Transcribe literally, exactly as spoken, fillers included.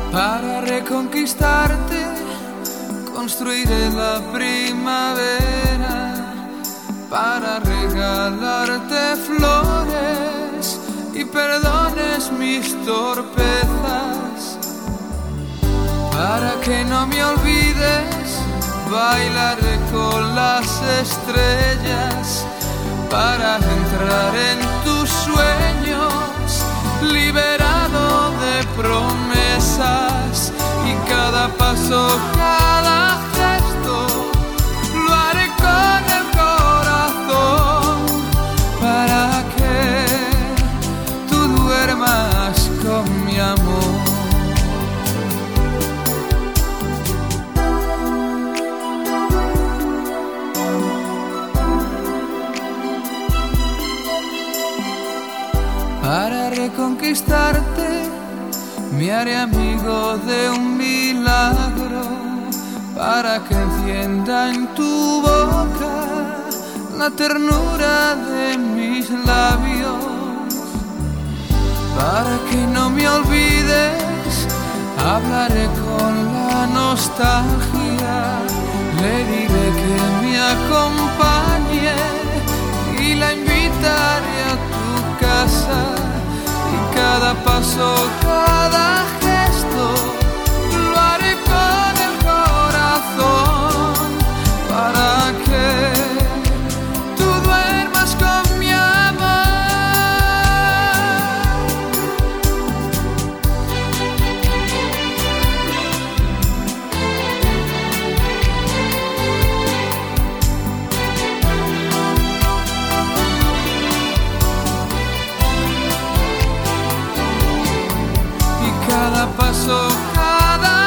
Para reconquistarte construiré la primavera, para regalarte flores y perdones mis torpezas. Para que no me olvides, bailaré con las estrellas, para entrar en tus sueños, liberado de promesas. Y cada paso, cada gesto, lo haré con el corazón, para que tú duermas con mi amor. Para reconquistarte me haré amigo de un milagro, para que encienda en tu boca la ternura de mis labios. Para que no me olvides, hablaré con la nostalgia, le diré que me acompañe y la invitaré a tu casa. Y cada paso, cada gesto, lo haré con el corazón, para que tú duermas con mi amor. Cada paso, cada